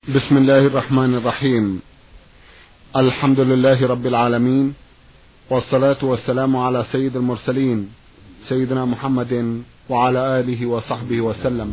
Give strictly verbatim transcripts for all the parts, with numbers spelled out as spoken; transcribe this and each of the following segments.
بسم الله الرحمن الرحيم. الحمد لله رب العالمين، والصلاة والسلام على سيد المرسلين سيدنا محمد وعلى آله وصحبه وسلم.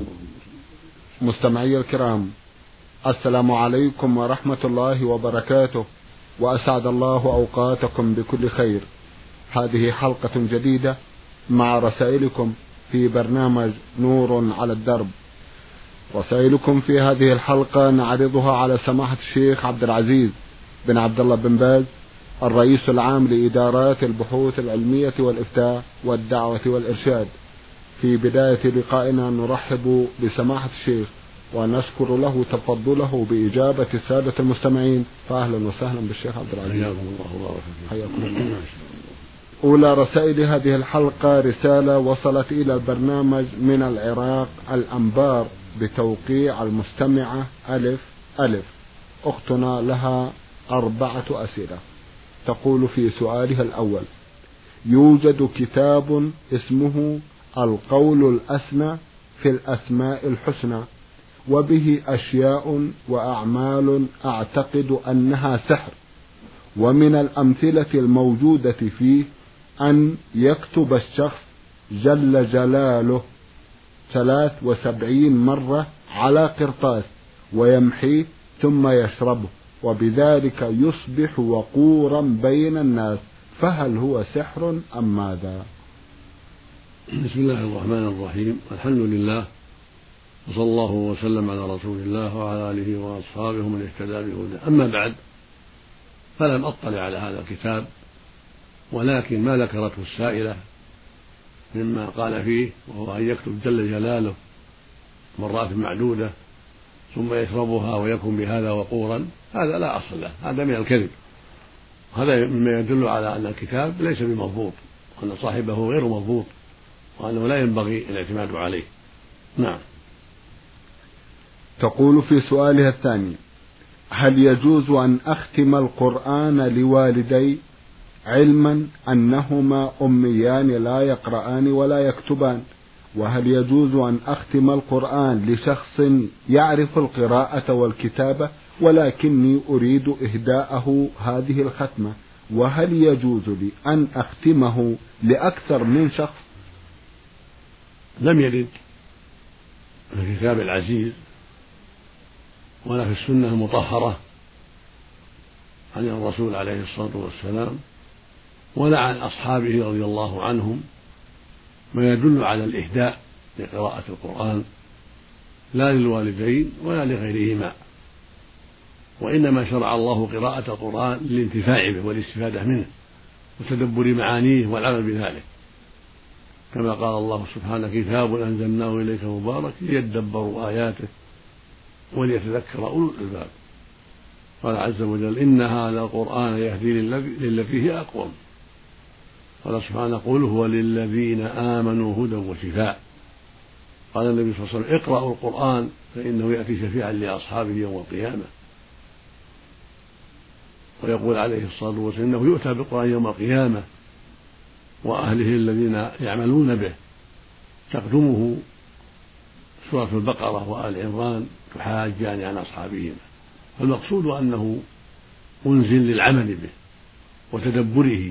مستمعي الكرام، السلام عليكم ورحمة الله وبركاته، وأسعد الله أوقاتكم بكل خير. هذه حلقة جديدة مع رسائلكم في برنامج نور على الدرب. رسائلكم في هذه الحلقة نعرضها على سماحة الشيخ عبد العزيز بن عبد الله بن باز، الرئيس العام لإدارات البحوث العلمية والإفتاء والدعوة والإرشاد. في بداية لقائنا نرحب بسماحة الشيخ ونشكر له تفضله بإجابة السادة المستمعين، فأهلا وسهلا بالشيخ عبد العزيز. حياكم الله حياكم الله. أولى رسائل هذه الحلقة رسالة وصلت إلى البرنامج من العراق، الأنبار، بتوقيع المستمعة ألف ألف. أختنا لها أربعة أسئلة. تقول في سؤالها الأول: يوجد كتاب اسمه القول الأسنى في الأسماء الحسنى، وبه أشياء وأعمال أعتقد أنها سحر، ومن الأمثلة الموجودة فيه أن يكتب الشخص جل جلاله ثلاث وسبعين مرة على قرطاس ويمحيه ثم يشربه، وبذلك يصبح وقورا بين الناس، فهل هو سحر أم ماذا؟ بسم الله الرحمن الرحيم. الحمد لله، وصلى الله وسلم على رسول الله وعلى آله وأصحابه من اهتدى بهداه. أما بعد، فلم أطلع على هذا الكتاب، ولكن ما ذكرته السائلة مما قال فيه، وهو أن يكتب جل جلاله مرات معدودة ثم يشربها ويكون بهذا وقورا، هذا لا أصل له، هذا من الكذب. هذا مما يدل على أن الكتاب ليس بمضبوط، وأن صاحبه غير مضبوط، وأنه لا ينبغي الاعتماد عليه. نعم. تقول في سؤالها الثاني: هل يجوز أن أختم القرآن لوالدي، علما أنهما أميان لا يقرآن ولا يكتبان؟ وهل يجوز أن أختم القرآن لشخص يعرف القراءة والكتابة ولكني أريد إهداءه هذه الختمة؟ وهل يجوز لي أن أختمه لأكثر من شخص؟ لم يرد في الكتاب العزيز ولا في السنة المطهرة عن الرسول عليه الصلاة والسلام ولا عن أصحابه رضي الله عنهم ما يدل على الإهداء لقراءة القرآن، لا للوالدين ولا لغيرهما، وإنما شرع الله قراءة القرآن للانتفاع به والاستفادة منه وتدبر معانيه والعمل بذلك، كما قال الله سبحانه: كتاب أنزلناه إليك مبارك ليدبروا آياته وليتذكر أولو الألباب. قال عز وجل: إن هذا القرآن يهدي للتي هي أقوم. قال سبحانه: قل هو للذين آمنوا هدى وشفاء. قال النبي صلى الله عليه وسلم: اقرأوا القرآن فإنه يأتي شفيعا لأصحابه يوم القيامة. ويقول عليه الصلاة والسلام: إنه يؤتى بالقرآن يوم القيامة وأهله الذين يعملون به تقدمه سورة البقرة وآل عمران تحاجان عن أصحابهما. فالمقصود أنه أنزل للعمل به وتدبره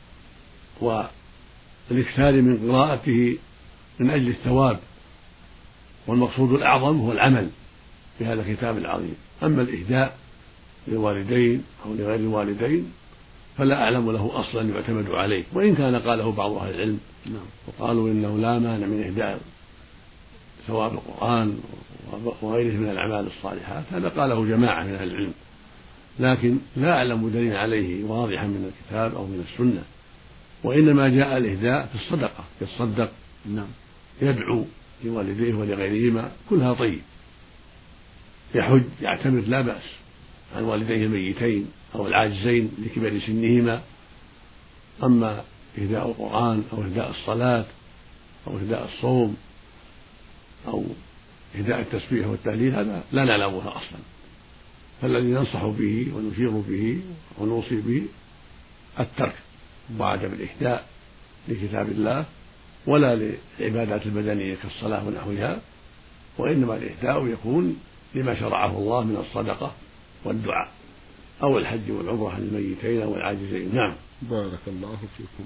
والاكثار من قراءته من أجل الثواب، والمقصود الأعظم هو العمل بهذا الكتاب العظيم. أما الإهداء للوالدين أو لغير الوالدين فلا أعلم له أصلا يعتمد عليه، وإن كان قاله بعض أهل العلم وقالوا إنه لا مانع من إهداء ثواب القرآن وغيره من الأعمال الصالحات، هذا قاله جماعة من أهل العلم، لكن لا أعلم دليل عليه واضحا من الكتاب أو من السنة. وإنما جاء الإهداء في الصدقة، يتصدق، نعم، يدعو لوالديه ولغيرهما، كلها طيب. يحج، يعتمر، لا بأس، عن والديه الميتين أو العاجزين لكبر سنهما. أما إهداء القرآن أو إهداء الصلاة أو إهداء الصوم أو إهداء التسبيح والتهليل، هذا لا نعلمها أصلا. فالذي ننصح به ونشير به ونوصي به الترك وعدم الإهداء لكتاب الله ولا للعبادات البدنية كالصلاة ونحوها، وإنما الإهداء يكون لما شرعه الله من الصدقة والدعاء أو الحج والعمرة للميتين والعاجزين. نعم. بارك الله فيكم.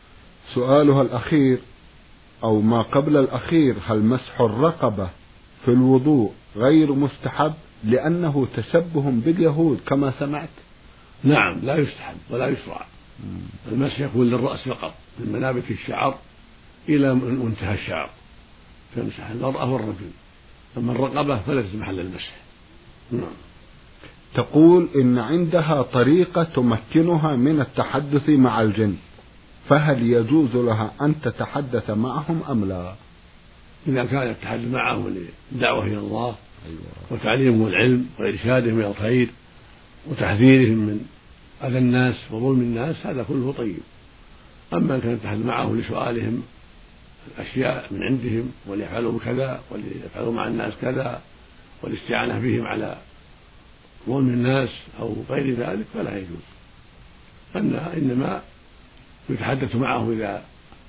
سؤالها الأخير أو ما قبل الأخير: هل مسح الرقبة في الوضوء غير مستحب لأنه تشبه باليهود كما سمعت؟ نعم، لا يستحب ولا يشرع. المسح يكون للرأس فقط من منابت الشعر إلى منتهى الشعر، فيمسح المرأة والرجل، أما الرقبة فليست محل المسح. نعم. تقول إن عندها طريقة تمكنها من التحدث مع الجن، فهل يجوز لها أن تتحدث معهم أم لا؟ إذا كان التحدث معهم للدعوة إلى الله وتعليمهم العلم وإرشادهم إلى الخير وتحذيرهم من أذى الناس وظلم الناس هذا كله طيب. أما إن كان التحدث معهم لسؤالهم أشياء من عندهم وليفعلوا كذا وليفعلوا مع الناس كذا والاستعانة بهم على ظلم الناس أو غير ذلك فلا يجوز. أن إنما يتحدث معه إذا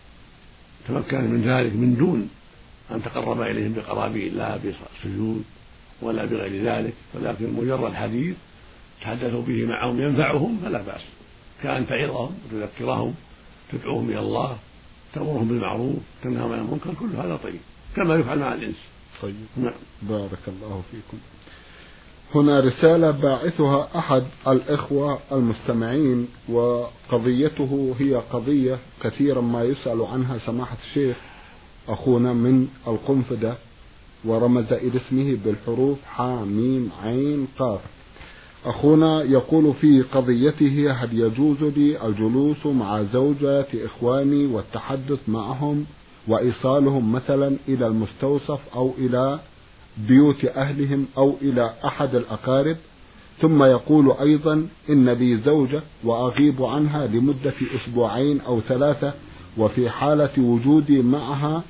تمكن من ذلك من دون أن تقرب إليهم بقرابين، لا بسجود ولا بغير ذلك، ولكن مجرد حديث تحدثوا به معهم ينفعهم فلا بأس، كأن تعظهم وتذكرهم تدعوهم إلى الله تأمرهم بالمعروف تنهاهم عن المنكر، كل هذا طيب كما يفعل مع الإنس. طيب. نعم. بارك الله فيكم. هنا رسالة باعثها أحد الإخوة المستمعين، وقضيته هي قضية كثيرا ما يسأل عنها سماحة الشيخ أخونا من القنفذة، ورمز إلى اسمه بالحروف حا ميم عين قاف. أخونا يقول في قضيته: هل يجوز لي الجلوس مع زوجات إخواني والتحدث معهم وإيصالهم مثلا إلى المستوصف أو إلى بيوت أهلهم أو إلى أحد الأقارب؟ ثم يقول أيضا: إن لي زوجة وأغيب عنها لمدة أسبوعين أو ثلاثة، وفي حالة وجودي معها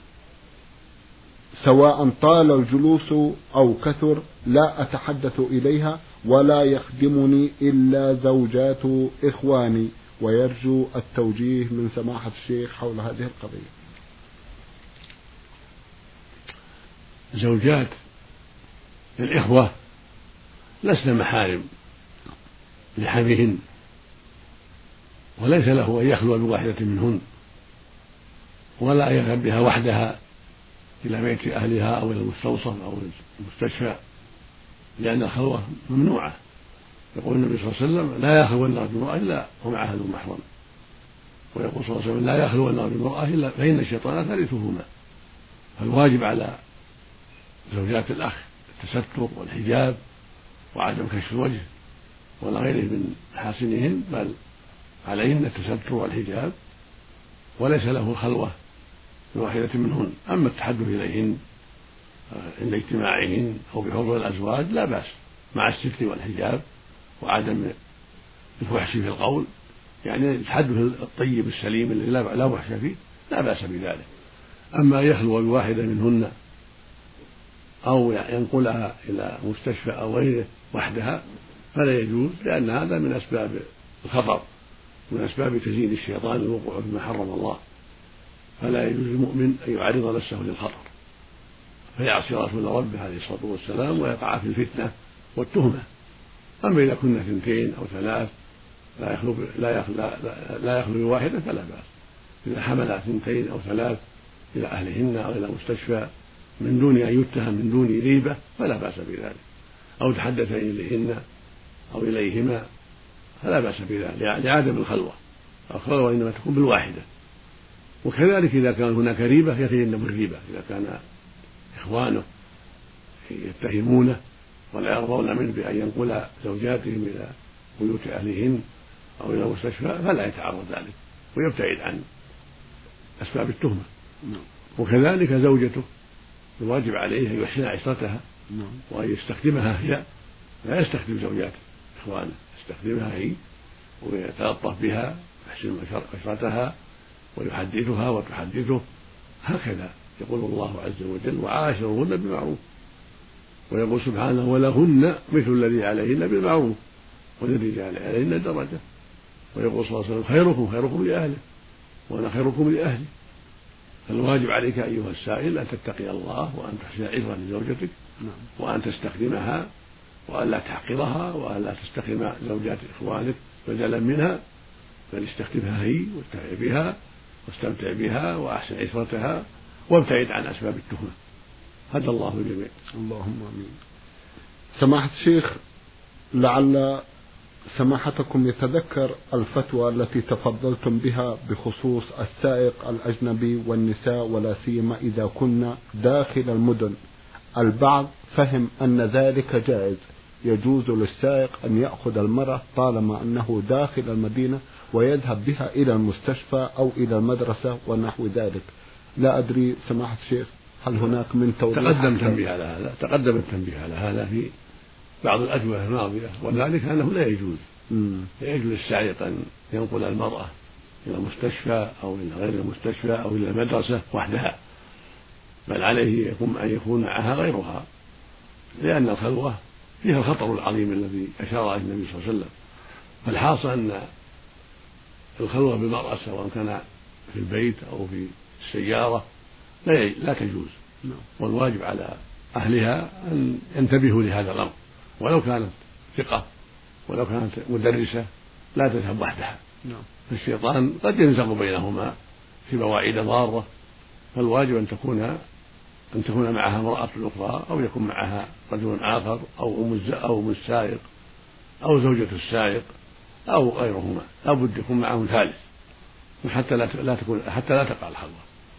سواء طال الجلوس أو كثر لا أتحدث إليها ولا يخدمني إلا زوجات إخواني، ويرجو التوجيه من سماحة الشيخ حول هذه القضية. زوجات الإخوة لسن محارم لحمهن، وليس له أن يخلو بواحدة منهن ولا يذهب بها وحدها إلى بيت أهلها أو إلى المستوصف أو المستشفى، لأن الخلوة ممنوعة. يقول النبي صلى الله عليه وسلم: لا يخلون بامرأة إلا ومعها ذو محرم. ويقول صلى الله عليه وسلم: لا يخلون بامرأة إلا فإن الشيطان ثالثهما. فالواجب على زوجات الأخ التستر والحجاب وعدم كشف الوجه ولا غيره من محاسنهن، بل عليهن التستر والحجاب، وليس له خلوة بواحدة منهن. أما التحدث إليهن عند اجتماعهن أو بحضور الأزواج لا بأس، مع الستر والحجاب وعدم الفحش في القول، يعني التحدث الطيب السليم الذي لا فحش فيه لا بأس بذلك. أما يخلو بواحدة منهن أو ينقلها إلى مستشفى أو غيره وحدها فلا يجوز، لأن هذا من أسباب الخطر، من أسباب تزيين الشيطان الوقوع فيما حرم الله. فلا يجوز للمؤمن أن يعرض نفسه للخطر فيعصي رسول ربه عليه الصلاة والسلام ويقع في الفتنة والتهمة. أما إذا كنا اثنتين أو ثلاث لا يخلو لا يخلو, لا, لا يخلو بواحدة فلا بأس. إذا حمل اثنتين أو ثلاث إلى أهلهن أو إلى مستشفى من دون أن يتهم من دون ريبة فلا بأس بذلك، أو تحدث إليهن أو إليهما فلا بأس بذلك لعدم الخلوة. الخلوة إنما تكون بالواحدة. وكذلك إذا كان هناك ريبة يتجنب الريبة، إذا كان إخوانه يتهمونه ولا يرضون منه بأن ينقل زوجاتهم إلى بيوت أهلهن أو إلى مستشفى فلا يتعرض ذلك ويبتعد عن أسباب التهمة. وكذلك زوجته الواجب عليه أن يحسن عشرتها وأن يستخدمها هي، لا يستخدم زوجات إخوانه، يستخدمها هي ويتلطف بها يحسن عشرتها ويحدثها وتحدثه هكذا. يقول الله عز وجل: وعاشرهن بالمعروف. ويقول سبحانه: ولهن مثل الذي عليهن بالمعروف وللرجال عليهن درجة. ويقول صلى الله عليه وسلم: خيركم خيركم لأهله وأنا خيركم لأهلي. فالواجب عليك أيها السائل أن تتقي الله وأن تحسن عشرة لزوجتك وأن تستخدمها وأن لا تحقرها وأن لا تستخدم زوجات إخوانك بدلا منها، بل استخدمها هي واتبع بها واستمتع بها وأحسن عشرتها وابتعد عن أسباب التهمة. هدى الله الجميع. اللهم آمين. سماحة الشيخ، لعل سماحتكم يتذكر الفتوى التي تفضلتم بها بخصوص السائق الأجنبي والنساء ولا سيما إذا كنا داخل المدن. البعض فهم أن ذلك جائز، يجوز للسائق أن يأخذ المرأة طالما أنه داخل المدينة ويذهب بها إلى المستشفى أو إلى المدرسة ونحو ذلك. لا أدري سماحة الشيخ هل هناك من توضيح؟ تقدم تنبيه على هذا تقدم التنبيه على هذا في بعض الأجوبة الماضية، وذلك أنه لا يجوز لا يجوز للسائق أن ينقل المرأة إلى المستشفى أو إلى غير المستشفى أو إلى المدرسة وحدها، بل عليه يكون أن يكون معها غيرها، لأن الخلوة فيها الخطر العظيم الذي أشار إليه النبي صلى الله عليه وسلم. فالحاصل أن الخلوة بالمرأة سواء كان في البيت أو في السيارة لا لا تجوز، والواجب على أهلها أن ينتبهوا لهذا الأمر، ولو كانت ثقة ولو كانت مدرسة لا تذهب وحدها، فالشيطان قد ينزغ بينهما في مواعيد ضارة، فالواجب أن تكون أن تكون معها امرأة أخرى أو يكون معها رجل آخر أو أم أو أم السائق أو زوجة السائق أو غيرهما، لا بد يكون معهم ثالث حتى لا لا تكون حتى لا تقع الخلوة.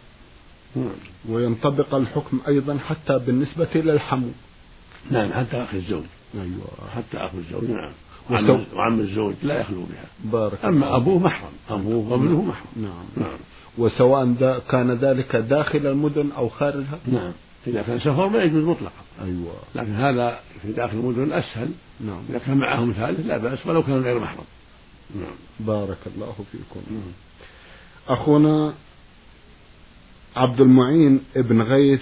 وينطبق الحكم أيضا حتى بالنسبة للحمو. نعم، حتى أخي الزوج. أيوة. حتى أخو الزوج. نعم. وعم, وعم الزوج لا يخلو بها. بارك أما الله. أبوه محرم، أبوه وابنه محرم. نعم. نعم. وسواء كان ذلك داخل المدن أو خارجها. نعم. إذا كان سفر ما يجوز مطلقا. أيوة. لكن هذا في داخل المدن أسهل. نعم. إذا كان معهم ثالث لا بأس ولو كان غير محرم. نعم. بارك الله فيكم. نعم. أخونا عبد المعين ابن غيث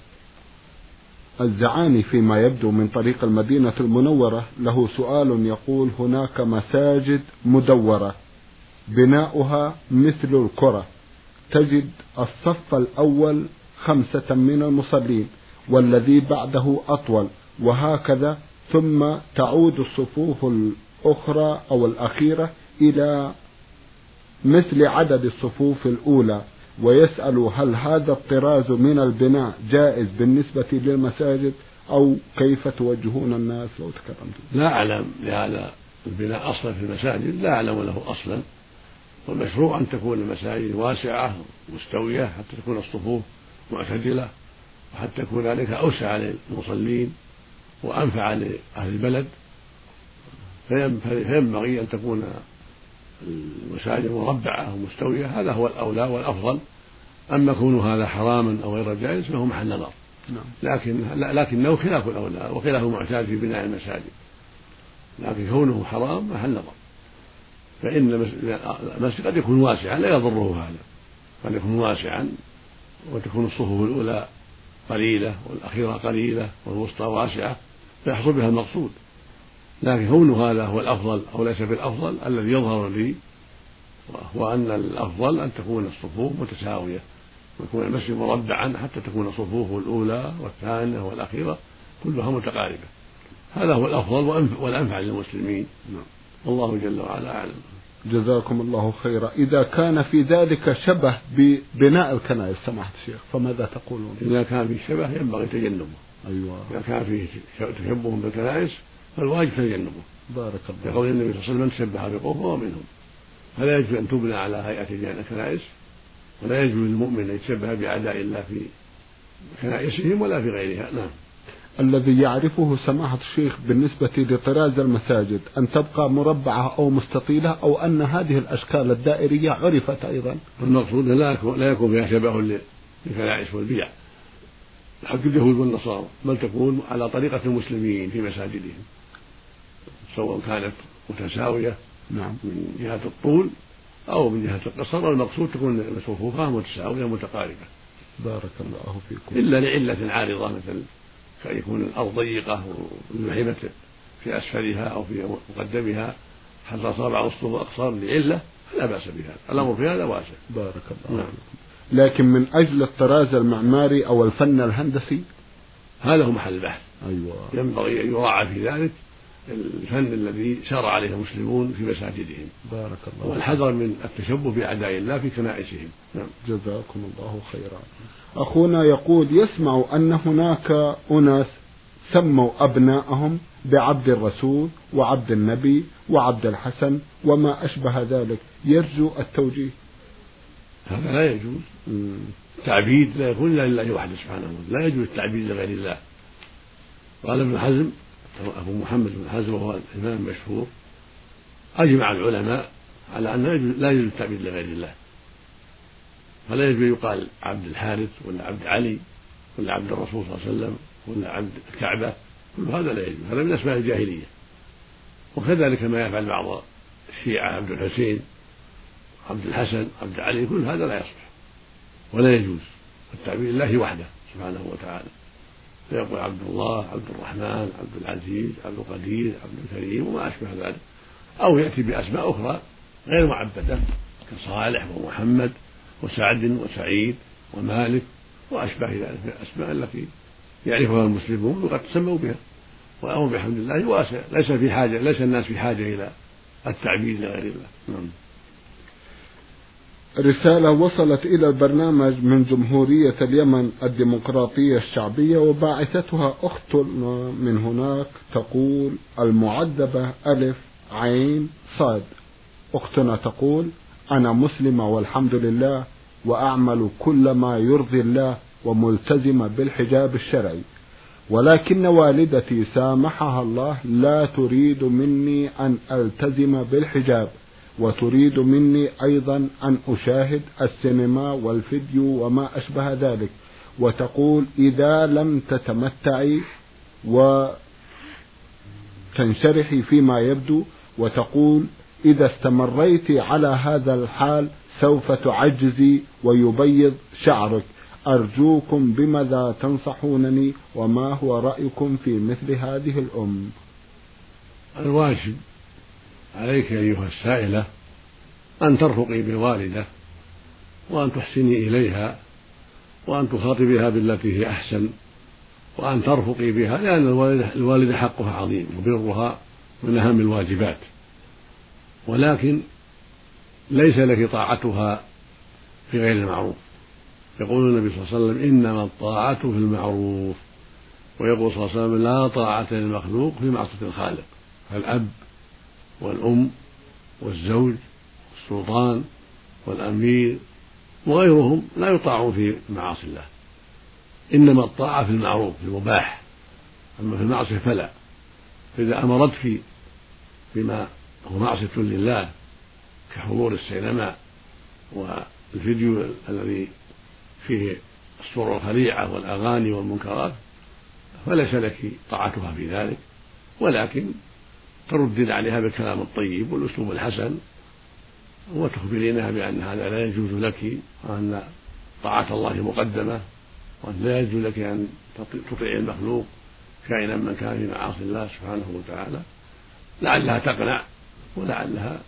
الزعاني فيما يبدو من طريق المدينة المنورة له سؤال يقول: هناك مساجد مدورة بناؤها مثل الكرة، تجد الصف الأول خمسة من المصلين والذي بعده أطول وهكذا، ثم تعود الصفوف الأخرى أو الأخيرة إلى مثل عدد الصفوف الأولى، ويسأل هل هذا الطراز من البناء جائز بالنسبة للمساجد أو كيف توجهون الناس لو تكرمتم؟ لا أعلم لهذا البناء أصلا في المساجد، لا أعلم له أصلا، والمشروع أن تكون المساجد واسعة مستوية حتى تكون الصفوف معتدلة وحتى يكون ذلك أوسع للمصلين وأنفع لأهل البلد، فينبغي أن تكون المساجد مربعة ومستوية، هذا هو الأولى والأفضل. أما كون هذا حراما أو غير جائز فهو محل نظر. نعم. لكن لكنه خلاف الأولى وخلاف المعتاد في بناء المساجد، لكن كونه حرام محل نظر، فإن المسجد قد يكون واسعا لا يضره هذا، قد يكون واسعا وتكون الصفوف الأولى قليلة والأخيرة قليلة والوسطى واسعة فيحصل بها المقصود، لكن كونه هذا هو الأفضل أو ليس بالأفضل الذي يظهر لي هو أن الأفضل أن تكون الصفوف متساوية ويكون المسجد مربعا حتى تكون صفوفه الأولى والثانية والأخيرة كلها متقاربة، هذا هو الأفضل والأنفع للمسلمين. والله جل وعلا أعلم. جزاكم الله خيرا. إذا كان في ذلك شبه ببناء الكنائس سماحة الشيخ فماذا تقولون؟ إذا كان في شبه ينبغي تجنبه. أيوة. إذا كان فيه تشبه بالكنائس فالواجب تجنبه. بارك الله. يقول النبي صلى الله عليه وسلم: من تشبه بقوم فهو منهم. فلا يجوز أن تبنى على هيئة الكنائس، ولا يجوز للمؤمن أن يتشبه بأعداء الله في كنائسهم ولا في غيرها. نعم. الذي يعرفه سماحة الشيخ بالنسبة لطراز المساجد أن تبقى مربعة أو مستطيلة أو أن هذه الأشكال الدائرية عرفت أيضا؟ المقصود لا يكون فيها شبه للكنائس والبيع حق اليهود والنصارى، بل تكون على طريقة المسلمين في مساجدهم سواء كانت متساوية نعم من جهة الطول أو من جهة القصر، والمقصود تكون صفوفها متساوية متقاربة. بارك الله فيكم. إلا لعلة عارضة مثل يكون الأرض ضيقة والمحيمة في أسفلها أو في مقدمها حتى صار بعض الصفوف أقصر لعلة فلا بأس بها، الأمر في هذا واسع. بارك الله. نعم. لكن من أجل الطراز المعماري أو الفن الهندسي هذا هو محل البحث. أيوة. ينبغي أن يراعى في ذلك الفن الذي شرع عليه المسلمون في مساجدهم. بارك الله. والحذر من التشبه بأعداء الله في كنائسهم. نعم. جزاكم الله خيرا. أخونا يقول يسمع أن هناك أناس سموا أبناءهم بعبد الرسول وعبد النبي وعبد الحسن وما أشبه ذلك، يرجو التوجيه. هذا لا يجوز. التعبيد لا يكون إلا لله وحده سبحانه وتعالى، لا يجوز التعبيد لغير الله. قال ابن حزم أبو محمد بن حزم وهو الإمام المشهور أجمع العلماء على أن لا يجوز التعبيد لغير الله، فلا يجوز يقال عبد الحارث ولا عبد علي ولا عبد الرسول صلى الله عليه وسلم ولا عبد الكعبة، كل هذا لا يجوز، هذا من أسماء الجاهلية. وكذلك ما يفعل بعض الشيعة عبد الحسين عبد الحسن عبد علي، كل هذا لا يصلح ولا يجوز التعبيد لله وحده سبحانه وتعالى، فيقول عبد الله عبد الرحمن عبد العزيز عبد القدير عبد الكريم وما أشبه ذلك، أو يأتي بأسماء أخرى غير معبدة كصالح ومحمد وسعد وسعيد ومالك وأشبه ذلك من الأسماء التي يعرفها المسلمون وقد تسموا بها، والأمر بحمد الله واسع، ليس في حاجة ليس الناس في حاجة إلى التعبيد لغير الله. نعم. رسالة وصلت إلى البرنامج من جمهورية اليمن الديمقراطية الشعبية، وباعثتها أختنا من هناك تقول المعذبة ألف عين صاد. أختنا تقول أنا مسلمة والحمد لله، وأعمل كل ما يرضي الله وملتزمة بالحجاب الشرعي، ولكن والدتي سامحها الله لا تريد مني أن ألتزم بالحجاب، وتريد مني أيضا أن أشاهد السينما والفيديو وما أشبه ذلك، وتقول إذا لم تتمتعي وتنشرحي فيما يبدو، وتقول إذا استمريت على هذا الحال سوف تعجزي ويبيض شعرك، أرجوكم بماذا تنصحونني، وما هو رأيكم في مثل هذه الأم؟ الواجب عليك أيها السائلة أن ترفقي بالوالدة وأن تحسني إليها وأن تخاطبيها بالتي هي أحسن، وأن ترفقي بها، لأن الوالدة حقها عظيم وبرها من أهم الواجبات، ولكن ليس لك طاعتها في غير المعروف. يقول النبي صلى الله عليه وسلم إنما الطاعة في المعروف، ويقول صلى الله عليه وسلم لا طاعة للمخلوق في معصية الخالق. فالأب والأم والزوج والسلطان والأمير وغيرهم لا يطاعون في معاصي الله، إنما الطاعة في المعروف في المباح، أما في المعصية فلا. فإذا أمرتك بما هو معصية لله كحضور السينما والفيديو الذي فيه الصور الخليعة والأغاني والمنكرات فليس لك طاعتها في ذلك، ولكن تردين عليها بالكلام الطيب والأسلوب الحسن، وتخبرينها بأن هذا لا يجوز لك، وأن طاعة الله مقدمة، وأن لا يجوز لك أن تطيع المخلوق كائنا من كان في معاصي الله سبحانه وتعالى، لعلها تقنع ولعلها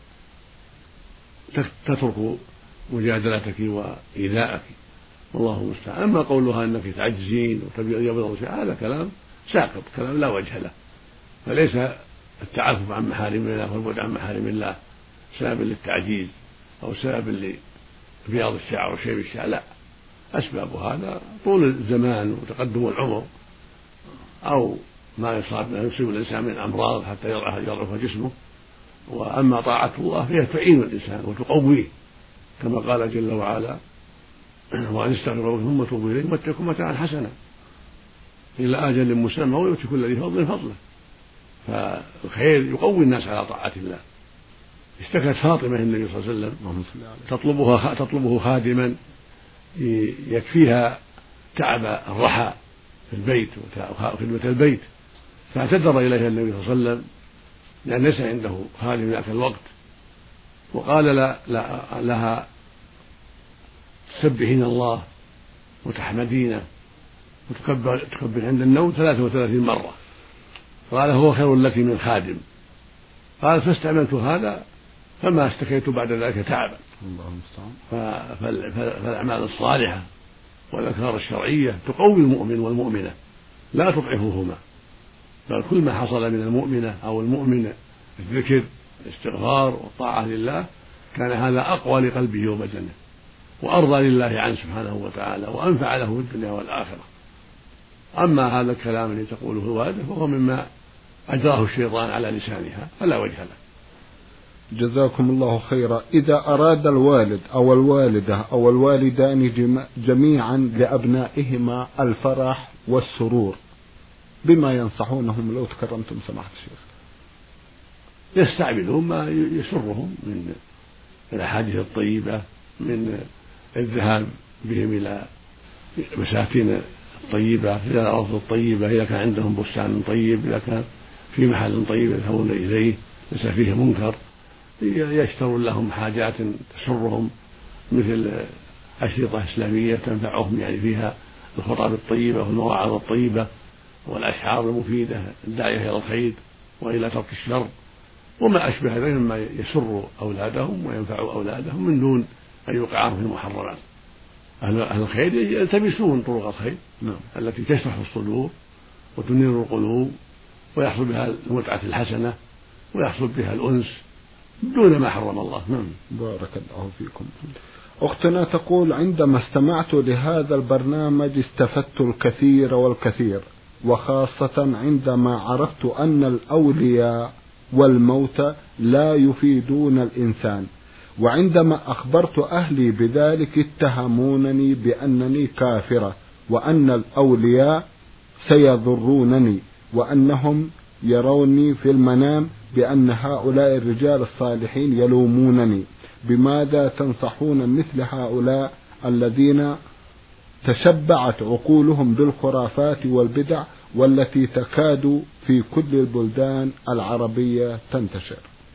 تترك مجادلتك وإيذاءك، والله المستعان. أما قولها أنك تعجزين وتبيض شعر هذا كلام ساقط، كلام لا وجه له، فليس التعفف عن محارم الله والبعد عن محارم الله سبب للتعجيز أو سبب لبياض الشعر وشيب الشعر، لا، أسباب هذا طول الزمان وتقدم العمر أو ما يصاب ما يصيب الإنسان من أمراض حتى يضعف جسمه. وأما طاعة الله فهي تعين الإنسان وتقويه، كما قال جل وعلا وأن استغفروا ثم توبوا إليه واتقوا متاعا حسنا إلى أجل مسمى ويؤتي كل ذي فضل فضله. فالخير يقوي الناس على طاعة الله. اشتكت فاطمة النبي صلى الله عليه وسلم تطلبها تطلبه خادما يكفيها تعب الرحى في البيت وخدمة البيت، فاعتذر إليها النبي صلى الله عليه وسلم لأن ليس عنده خادم ذاك الوقت، وقال لا لا لها تسبحين الله وتحمدينه وتكبر تكبر عند النوم ثلاثة وثلاثين مرة، قال هو خير لك من خادم. قال فاستعملت هذا فما استكيت بعد ذلك تعبا. فالأعمال الصالحة والأذكار الشرعية تقوي المؤمن والمؤمنة لا تضعفهما، بل كل ما حصل من المؤمنة أو المؤمن الذكر الاستغفار والطاعة لله كان هذا أقوى لقلبه وبدنه وأرضى لله عنه سبحانه وتعالى وأنفع له في الدنيا والآخرة. أما هذا الكلام الذي تقوله الوالدة فهو مما أجراه الشيطان على لسانها فلا وجه له. جزاكم الله خيرا. إذا أراد الوالد أو الوالدة أو الوالدان جميعا لأبنائهما الفرح والسرور بما ينصحونهم لو تكرمتم سماحة الشيخ؟ يستعملون ما يسرهم من الأحاديث الطيبة، من الذهاب بهم إلى مساكن طيبة، إلى الأرض الطيبة، إذا كان عندهم بستان طيب، إذا كان في محل طيب يذهبون إليه ليس فيه منكر، يشترون لهم حاجات تسرهم مثل أشرطة إسلامية تنفعهم يعني فيها الخطب الطيبة والمواعظ الطيبة والأشعار المفيدة الداعية إلى الخير وإلى ترك الشر وما أشبه ذلك مما يسر أولادهم وينفع أولادهم من دون أن يوقعهم في المحرمات. أهل الخير يلتمسون طرق الخير نعم. التي تشرح الصدور وتنير القلوب ويحصل بها المتعة الحسنة ويحصل بها الأنس دون ما حرم الله. نعم. بارك الله فيكم. أختنا تقول: عندما استمعت لهذا البرنامج استفدت الكثير والكثير، وخاصة عندما عرفت أن الأولياء والموتى لا يفيدون الإنسان، وعندما أخبرت أهلي بذلك اتهمونني بأنني كافرة، وأن الأولياء سيضرونني، وأنهم يروني في المنام بأن هؤلاء الرجال الصالحين يلومونني. بماذا تنصحون مثل هؤلاء الذين تشبعت عقولهم بالخرافات والبدع والتي تكاد في كل البلدان العربية تنتشر؟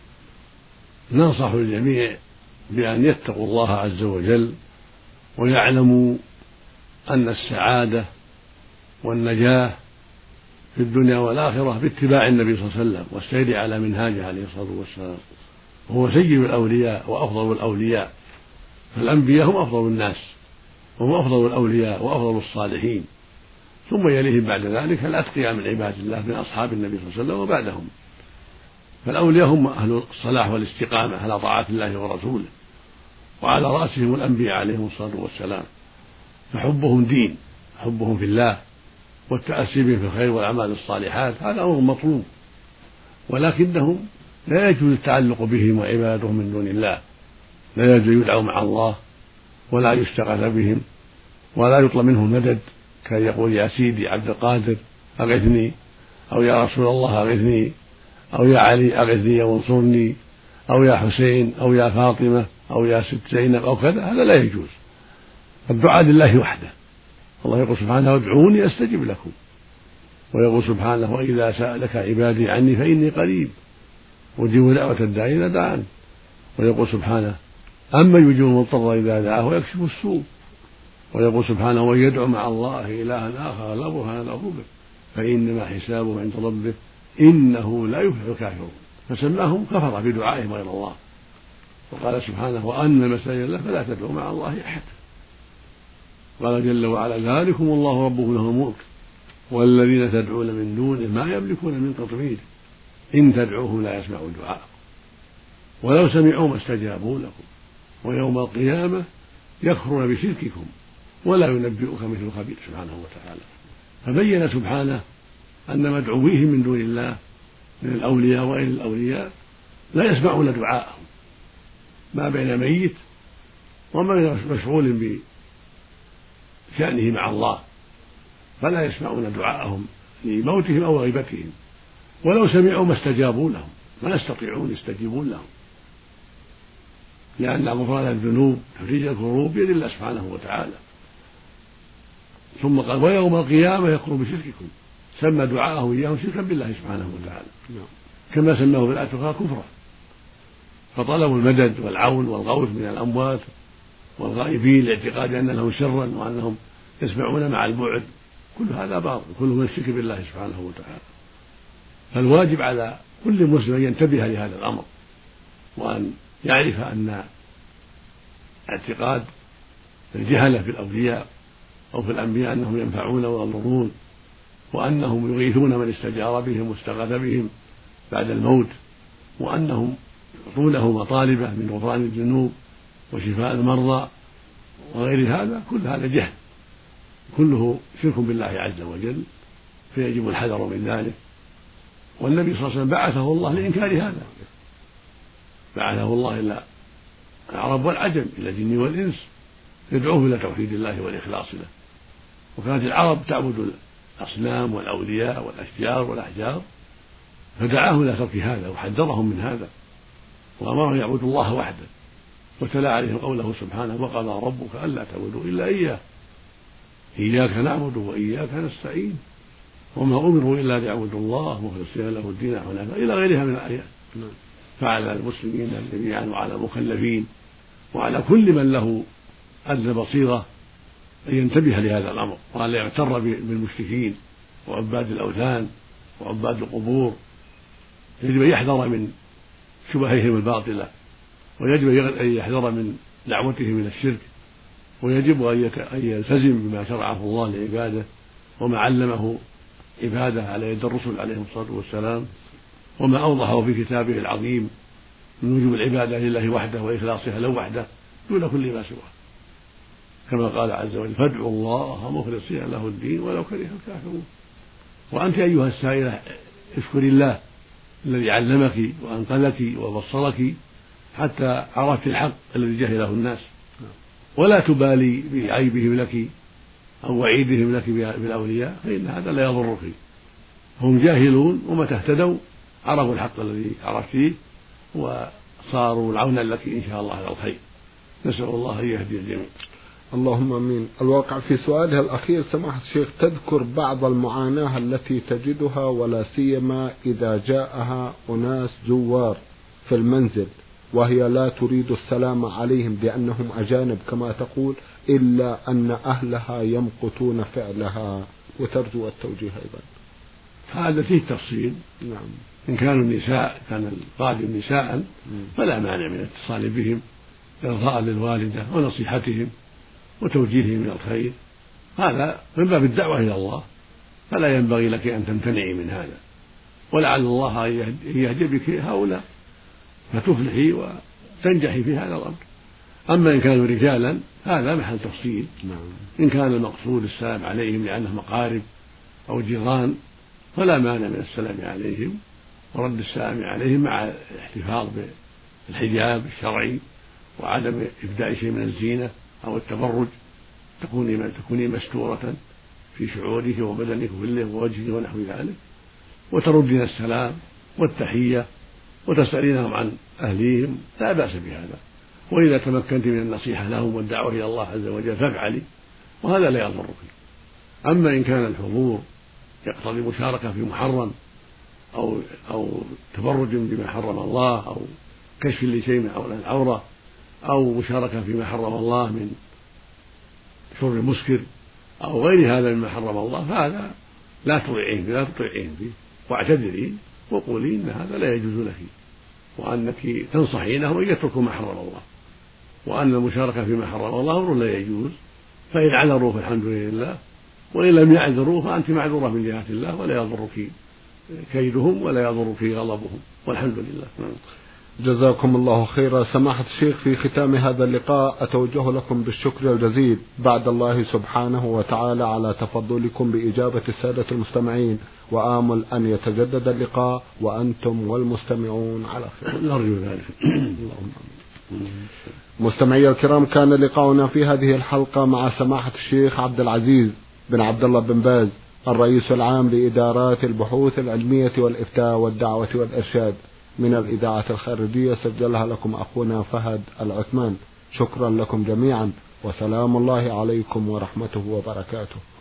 ننصح الجميع بأن يتقوا الله عز وجل ويعلموا أن السعادة والنجاة في الدنيا والآخرة باتباع النبي صلى الله عليه وسلم والسير على منهاجه عليه الصلاة والسلام، وهو سيد الأولياء وأفضل الأولياء، فالأنبياء هم أفضل الناس وهم أفضل الأولياء وأفضل الصالحين، ثم يليهم بعد ذلك الأتقياء من عباد الله من أصحاب النبي صلى الله عليه وسلم وبعدهم. فالأولياء هم أهل الصلاح والاستقامة على طاعة الله ورسوله، وعلى رأسهم الأنبياء عليهم الصلاة والسلام، فحبهم دين، حبهم في الله والتأسي بهم في الخير والأعمال الصالحات هذا أمر مطلوب، ولكنهم لا يجوز التعلق بهم وعبادهم من دون الله، لا يجوز يدعوا مع الله ولا يستغاث بهم ولا يطلب منهم مدد كان يقول يا سيدي عبد القادر أغثني، أو يا رسول الله أغثني، أو يا علي أغثني وانصرني، أو يا حسين، أو يا فاطمة، أو يا ست زينب، أو كذا، هذا لا يجوز. الدعاء لله وحده. الله يقول سبحانه: ادعوني أستجب لكم، ويقول سبحانه: وإذا سألك عبادي عني فإني قريب أجيب دعوة الداعي إذا دعان، ويقول سبحانه: أما يجيب المضطر إذا دعاه ويكشف السوء، ويقول سبحانه: ومن يدعو مع الله إلها آخر لا برهان له به فإنما حسابه عند ربه إنه لا يفلح الكافرون، فسماهم كفر بدعائهم غير الله. وقال سبحانه: وأن المساجد لله فلا تدعوا مع الله أحد. قال جل وعلا: ذلكم الله ربكم له الملك والذين تدعون من دونه ما يملكون من قطمير إن تدعوهم لا يسمعوا دعاءكم ولو سمعوا ما استجابوا لكم ويوم القيامة يكفرون بشرككم ولا ينبئك مثل خبير سبحانه وتعالى. فبين سبحانه أن مدعويهم من دون الله من الأولياء وغير الأولياء لا يسمعون دعاءهم، ما بين ميت وما بين مشغول بشأنه مع الله، فلا يسمعون دعاءهم لموتهم أو غيبتهم، ولو سمعوا ما استجابوا لهم، ما يستطيعون يستجيبون لهم، لأن غفران الذنوب تفريج الكروب بيد الله سبحانه وتعالى. ثم قال: ويوم القيامة يكفر بشرككم، سمى دعاءه إياهم شركا بالله سبحانه وتعالى كما سماه بالآية الأخرى كفرا. فطلبوا المدد والعون والغوث من الأموات والغائبين لاعتقاد أن لهم سرا وأنهم يسمعون مع البعد، كل هذا باطل، كله من الشرك بالله سبحانه وتعالى. فالواجب على كل مسلم أن ينتبه لهذا الأمر، وأن يعرف أن اعتقاد الجهلة في الأولياء أو في الأنبياء أنهم ينفعون ويضرون وأنهم يغيثون من استجار بهم واستغاث بهم بعد الموت، وأنهم يعطون له مطالبه من غفران الذنوب وشفاء المرضى وغير هذا، كل هذا جهل، كله شرك بالله عز وجل، فيجب الحذر من ذلك. والنبي صلى الله عليه وسلم بعثه الله لإنكار هذا، بعثه الله إلى العرب والعجم، إلى الجن والإنس، يدعوه إلى توحيد الله والإخلاص له. وكانت العرب تعبد الأصنام والأولياء والأشجار والأحجار، فدعاهم إلى ترك هذا وحذرهم من هذا وأمرهم أن يعبدوا الله وحده، وتلا عليهم قوله سبحانه: وقضى ربك ألا تعبدوا إلا إياه إياك نعبد وإياك نستعين وما أمروا إلا ليعبدوا الله مخلصين له الدين حنفاء، إلى غيرها من الآيات. فعلى المسلمين جميعا وعلى المكلفين وعلى كل من له أدنى بصيرة أن ينتبه لهذا الأمر، وأن لا يغتر بالمشركين وعباد الأوثان وعباد القبور. يجب أن يحذر من شبههم الباطلة، ويجب أن يحذر من دعوتهم إلى الشرك، ويجب أن يلتزم بما شرعه الله لعباده وما علمه عباده على يد الرسل عليهم الصلاة والسلام، وما أوضحه في كتابه العظيم من وجوب العبادة لله وحده وإخلاصها له وحده دون كل ما سواه، كما قال عز وجل: فادعوا الله مخلصين له الدين ولو كره الكافرون. وأنت أيها السائلة اشكري الله الذي علمك وأنقذك وبصرك حتى عرفت الحق الذي جهله الناس، ولا تبالي بعيبهم لك أو وعيدهم لك بالأولياء، فإن هذا لا يضرك، هم جاهلون، ومتى اهتدوا عرفوا الحق الذي عرفتيه وصاروا عونا لك إن شاء الله على الخير. نسأل الله أن يهدي الجميع. اللهم امين. الواقع في سؤالها الأخير سماحة الشيخ تذكر بعض المعاناة التي تجدها، ولا سيما إذا جاءها أناس زوار في المنزل وهي لا تريد السلام عليهم بأنهم أجانب كما تقول، إلا أن أهلها يمقتون فعلها، وترجو التوجيه أيضا. هذا فيه تفصيل. نعم. إن كانوا النساء كان القادم نساء فلا مانع من الاتصال بهم إرضاء للوالدة ونصيحتهم وتوجيههم إلى الخير، هذا من باب الدعوة إلى الله، فلا ينبغي لك أن تمتنعي من هذا، ولعل الله أن يهدي بك هؤلاء فتفلحي وتنجحي في هذا الأمر. أما إن كانوا رجالا هذا محل تفصيل. إن كان المقصود السلام عليهم لأنهم أقارب أو جيران فلا مانع من السلام عليهم ورد السلام عليهم مع الاحتفاظ بالحجاب الشرعي وعدم إبداء شيء من الزينة أو التبرج، تكوني تكوني مستورة في شعورك وبدنك كله ووجهك ونحو ذلك، وتردين السلام والتحية وتسألينهم عن أهليهم، لا بأس بهذا. وإذا تمكنت من النصيحة لهم والدعوة إلى الله عز وجل فافعلي، وهذا لا يضرك. أما إن كان الحضور يقتضي مشاركة في محرم أو أو تبرج بما حرم الله أو كشف لشيء من العورة أو مشاركة فيما حرم الله من شرب مسكر أو غير هذا مما حرم الله، فهذا لا تطيعين لا تطيعين فيه، واعتذري وقولي إن هذا لا يجوز لك، وأنك تنصحينهم أن يتركوا ما حرم الله، وأن المشاركة فيما حرم الله أمر لا يجوز، فإن عذروا فالحمد لله، وإن لم يعذروا فأنت معذورة من جهة الله، ولا يضرك كيدهم ولا يضرك غضبهم، والحمد لله. جزاكم الله خيرا. سماحة الشيخ في ختام هذا اللقاء أتوجه لكم بالشكر الجزيل بعد الله سبحانه وتعالى على تفضلكم بإجابة السادة المستمعين، وآمل أن يتجدد اللقاء وأنتم والمستمعون على خير. نرجو ذلك. مستمعي الكرام، كان لقاؤنا في هذه الحلقة مع سماحة الشيخ عبد العزيز بن عبد الله بن باز الرئيس العام لإدارات البحوث العلمية والإفتاء والدعوة والإرشاد من الإذاعة الخارجية، سجلها لكم أخونا فهد العثمان. شكرا لكم جميعا، وسلام الله عليكم ورحمته وبركاته.